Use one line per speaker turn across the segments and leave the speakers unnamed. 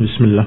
Bismillah.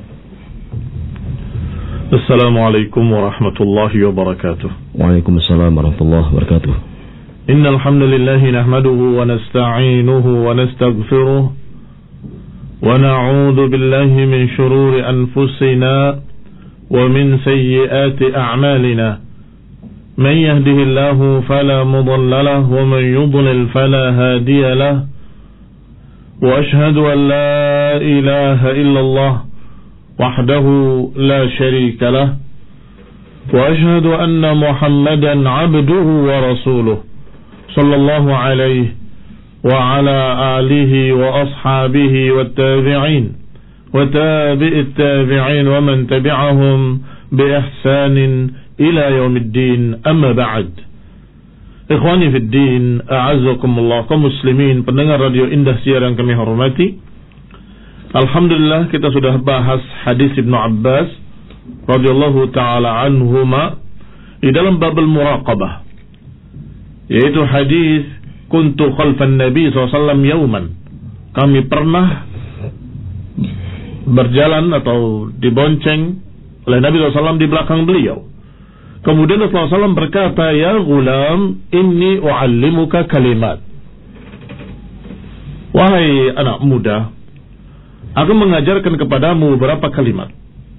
Assalamualaikum warahmatullahi wabarakatuh.
Waalaikumsalam warahmatullahi wabarakatuh.
Innal hamdalillah nahmaduhu wa nasta'inuhu wa nastaghfiruh wa na'udzu billahi min shururi anfusina wa min sayyiati a'malina. Man yahdihillahu fala mudilla lahu wa man yudlil fala hadiya lahu. Wa ashhadu an la ilaha illallah وحده لا شريك له وأشهد أن محمدا عبده ورسوله صلى الله عليه وعلى آله وأصحابه والتابعين وتابع التابعين ومن تبعهم بإحسان إلى يوم الدين أما بعد. Ikhwani fi din, a'azzakumullah, kaum muslimin pendengar radio Indah Siar yang kami hormati. Alhamdulillah, kita sudah bahas hadis Ibnu Abbas radhiyallahu taala anhuma di dalam bab al-muraqabah, yaitu hadis kuntu khalfan nabi SAW yauman, kami pernah berjalan atau dibonceng oleh Nabi SAW di belakang beliau. Kemudian Rasulullah SAW berkata, ya gulam, inni u'allimuka kalimat, wahai anak muda, aku mengajarkan kepadamu beberapa kalimat.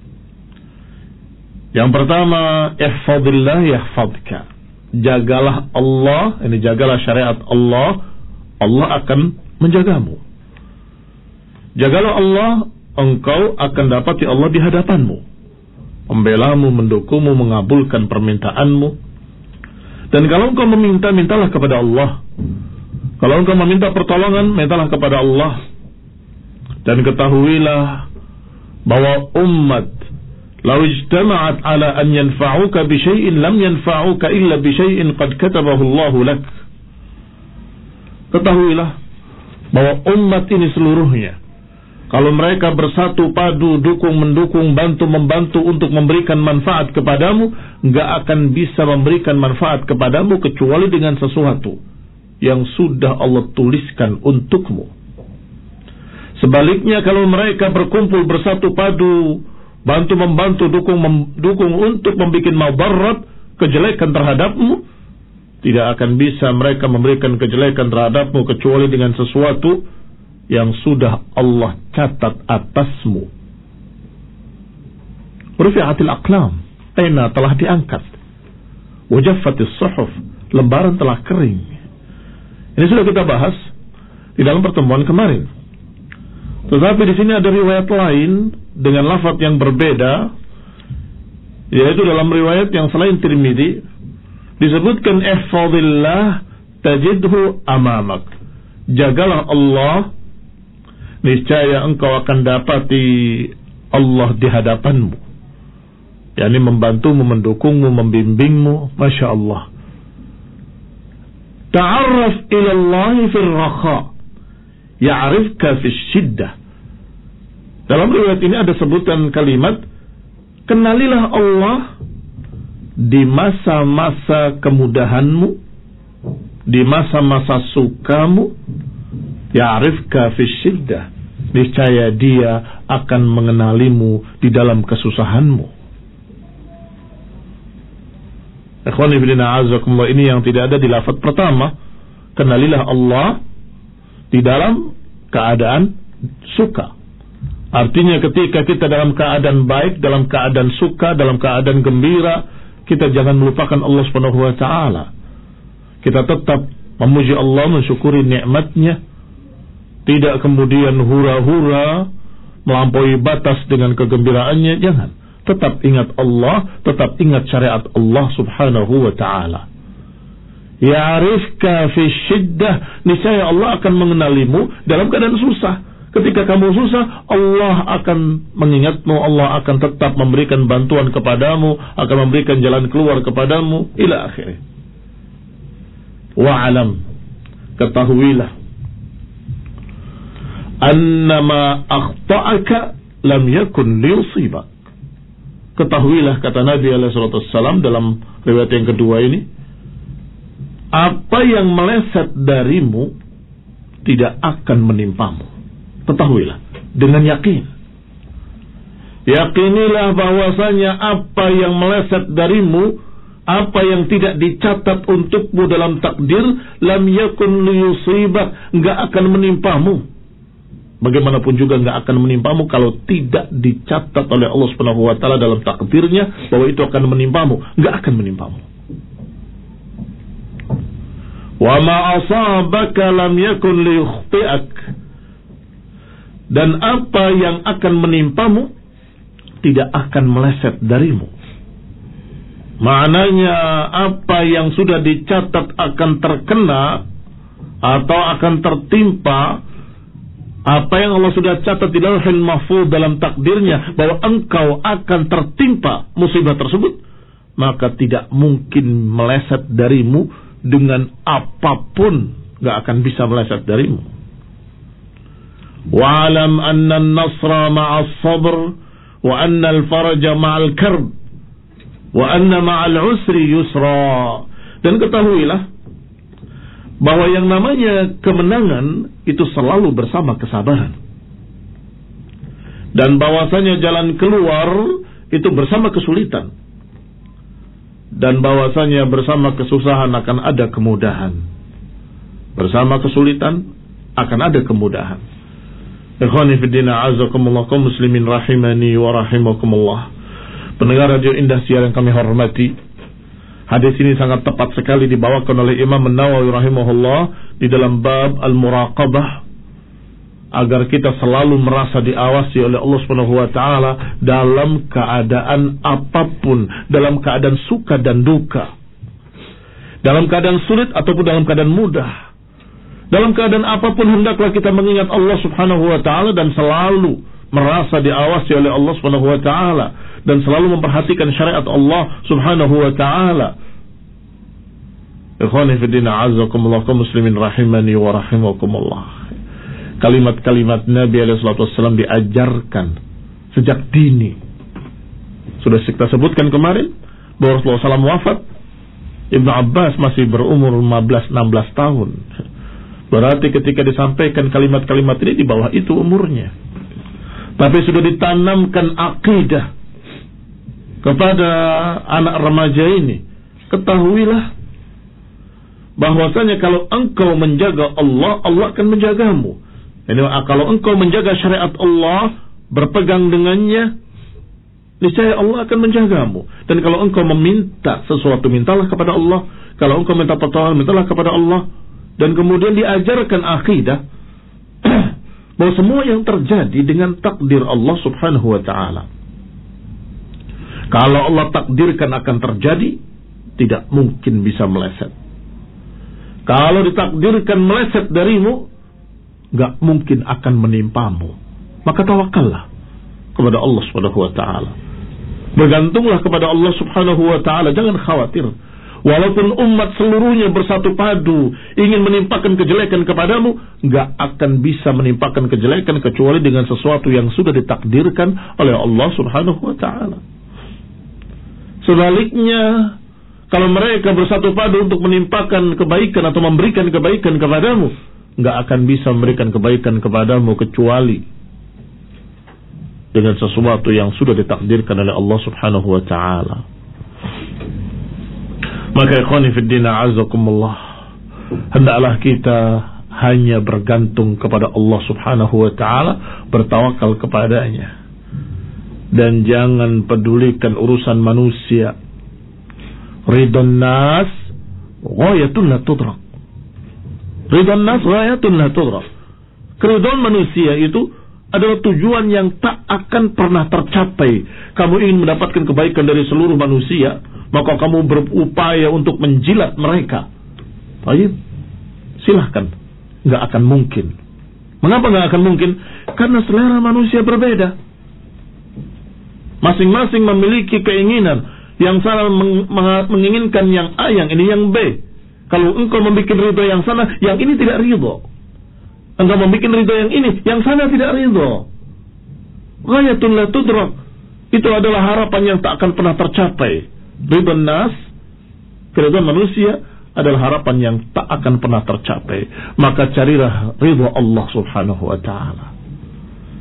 Yang pertama, ihfadillah yahfadka. Jagalah Allah, ini jagalah syariat Allah, Allah akan menjagamu. Jagalah Allah, engkau akan dapati Allah di hadapanmu, membelamu, mendukungmu, mengabulkan permintaanmu. Dan kalau engkau meminta, mintalah kepada Allah. Kalau engkau meminta pertolongan, mintalah kepada Allah. Dan ketahuilah bahwa umat law ijtama'at ala an yanfa'uka bi syai'in lam yanfa'uka illa bi syai'in qad katabahu Allah lak. Ketahuilah bahwa umat ini seluruhnya, kalau mereka bersatu padu, dukung-mendukung, bantu-membantu untuk memberikan manfaat kepadamu, enggak akan bisa memberikan manfaat kepadamu kecuali dengan sesuatu yang sudah Allah tuliskan untukmu. Sebaliknya, kalau mereka berkumpul bersatu padu, bantu-membantu, dukung untuk membuat madarat, kejelekan terhadapmu, tidak akan bisa mereka memberikan kejelekan terhadapmu kecuali dengan sesuatu yang sudah Allah catat atasmu. Rufi'atil aqlam, pena telah diangkat. Wajaffatis suhuf, lembaran telah kering. Ini sudah kita bahas di dalam pertemuan kemarin. Tetapi di sini ada riwayat lain dengan lafaz yang berbeda, yaitu dalam riwayat yang selain Tirmidzi disebutkan ihfazillah tajidhu amamak. Jagalah Allah, niscaya engkau akan dapati Allah di hadapanmu. yakni membantumu, mendukungmu, membimbingmu. Masya Allah. Ta'arraf ila Allah fil rakha ya'rifka fis shiddah. Dalam riwayat ini ada sebutan kalimat, kenalilah Allah di masa-masa kemudahanmu, di masa-masa sukamu. Ya'rifka fis shiddah, niscaya dia akan mengenalimu di dalam kesusahanmu. Ikhwani fillah, a'azakumullah, ini yang tidak ada di lafaz pertama. Kenalilah Allah di dalam keadaan suka. Artinya ketika kita dalam keadaan baik, dalam keadaan suka, dalam keadaan gembira, kita jangan melupakan Allah Subhanahu wa taala. Kita tetap memuji Allah, mensyukuri nikmatnya. Tidak kemudian hura-hura melampaui batas dengan kegembiraannya, jangan. Tetap ingat Allah, tetap ingat syariat Allah Subhanahu wa taala. Ya'rifka fi syiddah, niscaya Allah akan mengenalimu dalam keadaan susah. Ketika kamu susah, Allah akan mengingatmu, Allah akan tetap memberikan bantuan kepadamu, akan memberikan jalan keluar kepadamu, ila akhirnya. Wa'alam, ketahuilah, annama akhta'aka lam yakun liyusibak. Ketahuilah, kata Nabi SAW dalam riwayat yang kedua ini, apa yang meleset darimu tidak akan menimpamu. Ketahuilah dengan yakin. Yakinilah bahwasanya apa yang meleset darimu, apa yang tidak dicatat untukmu dalam takdir, lam yakun liyusibak, enggak akan menimpamu. Bagaimanapun juga enggak akan menimpamu kalau tidak dicatat oleh Allah Subhanahu wa taala dalam takdirnya bahwa itu akan menimpamu, enggak akan menimpamu. Wa ma asabaka lam yakun liyukhti'ak. Dan apa yang akan menimpamu tidak akan meleset darimu. Maknanya apa yang sudah dicatat akan terkena atau akan tertimpa, apa yang Allah sudah catat di Lauhul Mahfuz dalam takdirnya bahwa engkau akan tertimpa musibah tersebut, maka tidak mungkin meleset darimu dengan apapun, gak akan bisa meleset darimu. Wa'alam anna an-nasra ma'as sabr wa anna al-faraja ma'al karb wa anna ma'al usri yusra. Dan ketahuilah bahwa yang namanya kemenangan itu selalu bersama kesabaran, dan bahwasanya jalan keluar itu bersama kesulitan, dan bahwasanya bersama kesusahan akan ada kemudahan. Bersama kesulitan akan ada kemudahan. Ikhwani fiddina azakumullah, kaum muslimin rahimani wa rahimakumullah. Pendengar Radio Indah Siar yang kami hormati, hadis ini sangat tepat sekali dibawakan oleh Imam An-Nawawi rahimahullah di dalam bab al-muraqabah, agar kita selalu merasa diawasi oleh Allah Subhanahu wa taala dalam keadaan apapun, dalam keadaan suka dan duka, dalam keadaan sulit ataupun dalam keadaan mudah. Dalam keadaan apapun hendaklah kita mengingat Allah Subhanahu wa taala dan selalu merasa diawasi oleh Allah Subhanahu wa taala dan selalu memperhatikan syariat Allah Subhanahu wa taala. Ikhwani fi din, a'azzakumullah, kaum muslimin rahimani wa rahimakumullah. Kalimat-kalimat Nabi SAW diajarkan sejak dini. Sudah kita sebutkan kemarin bahwa Rasulullah SAW wafat, Ibnu Abbas masih berumur 15-16 tahun. Berarti ketika disampaikan kalimat-kalimat ini di bawah itu umurnya. Tapi sudah ditanamkan akidah kepada anak remaja ini. Ketahuilah bahwasanya kalau engkau menjaga Allah, Allah akan menjagamu. Jadi kalau engkau menjaga syariat Allah, berpegang dengannya, niscaya Allah akan menjagamu. Dan kalau engkau meminta sesuatu, mintalah kepada Allah. Kalau engkau minta pertolongan, mintalah kepada Allah. Dan kemudian diajarkan akidah bahwa semua yang terjadi dengan takdir Allah Subhanahu wa taala. Kalau Allah takdirkan akan terjadi, tidak mungkin bisa meleset. Kalau ditakdirkan meleset darimu, gak mungkin akan menimpamu. Maka tawakallah kepada Allah Subhanahu wa taala. Bergantunglah kepada Allah Subhanahu wa taala, jangan khawatir. Walaupun umat seluruhnya bersatu padu ingin menimpakan kejelekan kepadamu, gak akan bisa menimpakan kejelekan kecuali dengan sesuatu yang sudah ditakdirkan oleh Allah Subhanahu wa taala. Sebaliknya, kalau mereka bersatu padu untuk menimpakan kebaikan atau memberikan kebaikan kepadamu, gak akan bisa memberikan kebaikan kepadamu kecuali dengan sesuatu yang sudah ditakdirkan oleh Allah Subhanahu wa taala. Maka ikhwani fiddin, a'azzakumullah, hendaklah kita hanya bergantung kepada Allah Subhanahu wa taala, bertawakal kepadanya, dan jangan pedulikan urusan manusia. Ridon nas ghayatun la tudrak. Ridon nas ghayatun la tudrak. Keridhaan manusia itu adalah tujuan yang tak akan pernah tercapai. Kamu ingin mendapatkan kebaikan dari seluruh manusia, maka kamu berupaya untuk menjilat mereka. Baik, silahkan. Nggak akan mungkin. Mengapa nggak akan mungkin? Karena selera manusia berbeda. Masing-masing memiliki keinginan. Yang sana menginginkan yang A, yang ini yang B. Kalau engkau membuat ridho yang sana, yang ini tidak ridho. Engkau membuat ridho yang ini, yang sana tidak ridho. Ghayatun la tudrak. Itu adalah harapan yang tak akan pernah tercapai. Ridho nas, keridhaan manusia, adalah harapan yang tak akan pernah tercapai. Maka carilah ridho Allah Subhanahu wa ta'ala.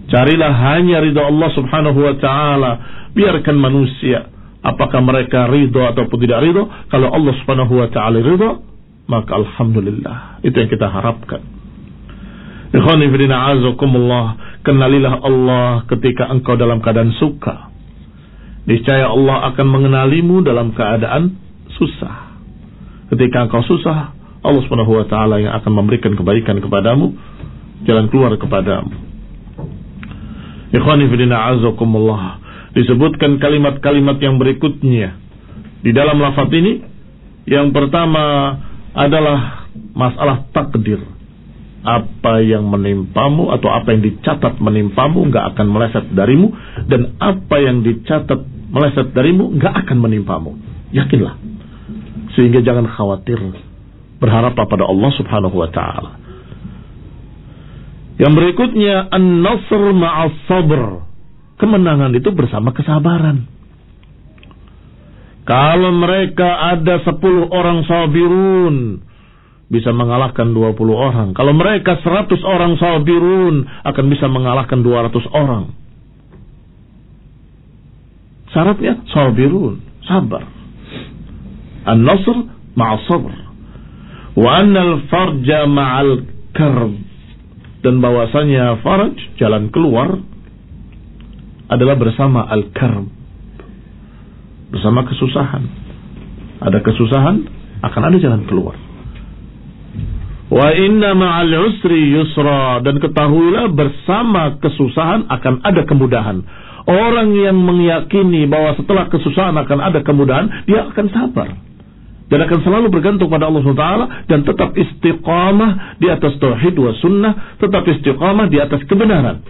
Carilah hanya ridha Allah subhanahu wa ta'ala. Biarkan manusia, apakah mereka ridha ataupun tidak ridha. Kalau Allah subhanahu wa ta'ala ridha, maka alhamdulillah. Itu yang kita harapkan. Ikhwani fillah azakumullah. Kenalilah Allah ketika engkau dalam keadaan suka. Niscaya Allah akan mengenalimu dalam keadaan susah. Ketika engkau susah, Allah subhanahu wa ta'ala yang akan memberikan kebaikan kepadamu, jalan keluar kepadamu. Ikhwani fillah azakumullah. Disebutkan kalimat-kalimat yang berikutnya di dalam lafaz ini. Yang pertama adalah masalah takdir. Apa yang menimpamu atau apa yang dicatat menimpamu gak akan meleset darimu, dan apa yang dicatat meleset darimu gak akan menimpamu. Yakinlah. Sehingga jangan khawatir. Berharap pada Allah subhanahu wa ta'ala. Yang berikutnya, an-nasr ma'as sabr. Kemenangan itu bersama kesabaran. Kalau mereka ada 10 orang sabirun, bisa mengalahkan 20 orang. Kalau mereka 100 orang sabirun, akan bisa mengalahkan 200 orang. Syaratnya sabirun, sabar. An-nasr ma'as sabr. Wa annal farja ma'al karb. Dan bahwasanya faraj, jalan keluar, adalah bersama al-karb, bersama kesusahan. Ada kesusahan, akan ada jalan keluar. Wa inna ma'al usri yusra. Dan ketahuilah bersama kesusahan akan ada kemudahan. Orang yang meyakini bahwa setelah kesusahan akan ada kemudahan, dia akan sabar. Dan akan selalu bergantung pada Allah SWT. Dan tetap istiqamah di atas tauhid wa sunnah. Tetap istiqamah di atas kebenaran.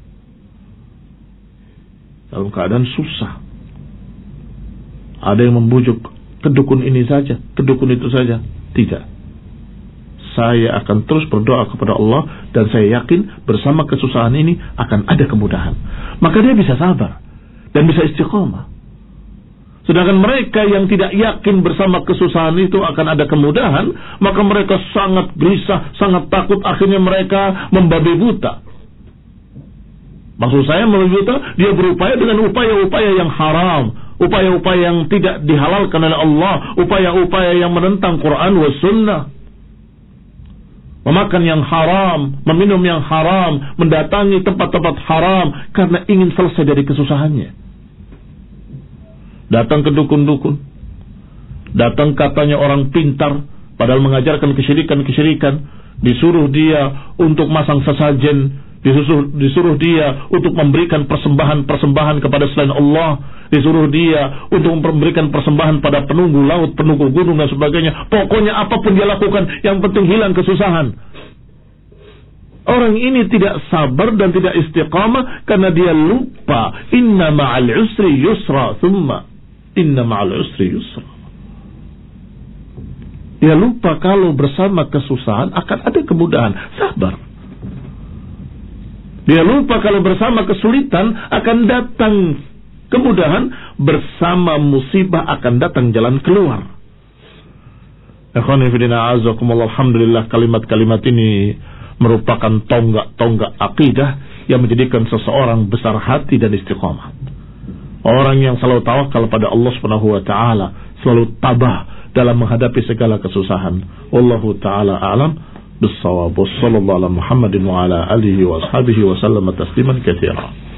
Dalam keadaan susah. Ada yang membujuk, ke dukun ini saja, ke dukun itu saja. Tidak. Saya akan terus berdoa kepada Allah. Dan saya yakin bersama kesusahan ini akan ada kemudahan. Maka dia bisa sabar. Dan bisa istiqamah. Sedangkan mereka yang tidak yakin bersama kesusahan itu akan ada kemudahan, maka mereka sangat gelisah, sangat takut, akhirnya mereka membabi buta. Maksud saya membabi buta, dia berupaya dengan upaya-upaya yang haram, upaya-upaya yang tidak dihalalkan oleh Allah, upaya-upaya yang menentang Quran wa sunnah. Memakan yang haram, meminum yang haram, mendatangi tempat-tempat haram karena ingin selesai dari kesusahannya. Datang ke dukun-dukun, datang katanya orang pintar, padahal mengajarkan kesyirikan-kesyirikan, disuruh dia untuk masang sesajen, disuruh dia untuk memberikan persembahan-persembahan kepada selain Allah, disuruh dia untuk memberikan persembahan pada penunggu laut, penunggu gunung dan sebagainya. Pokoknya apapun dia lakukan, yang penting hilang kesusahan. Orang ini tidak sabar dan tidak istiqamah karena dia lupa inna ma'al usri yusra, thumma inna ma'al usri yusra. Dia lupa kalau bersama kesusahan akan ada kemudahan. Sabar. Dia lupa kalau bersama kesulitan akan datang kemudahan, bersama musibah akan datang jalan keluar. Alhamdulillah, kalimat-kalimat ini merupakan tonggak-tonggak akidah yang menjadikan seseorang besar hati dan istiqamah. Orang yang selalu tawakal pada Allah Subhanahu wa taala, selalu tabah dalam menghadapi segala kesusahan. Wallahu taala a'lam bis-shawab. Wassallallahu ala Muhammadin wa ala alihi wa ashabihi wa sallama tasliman katsiran.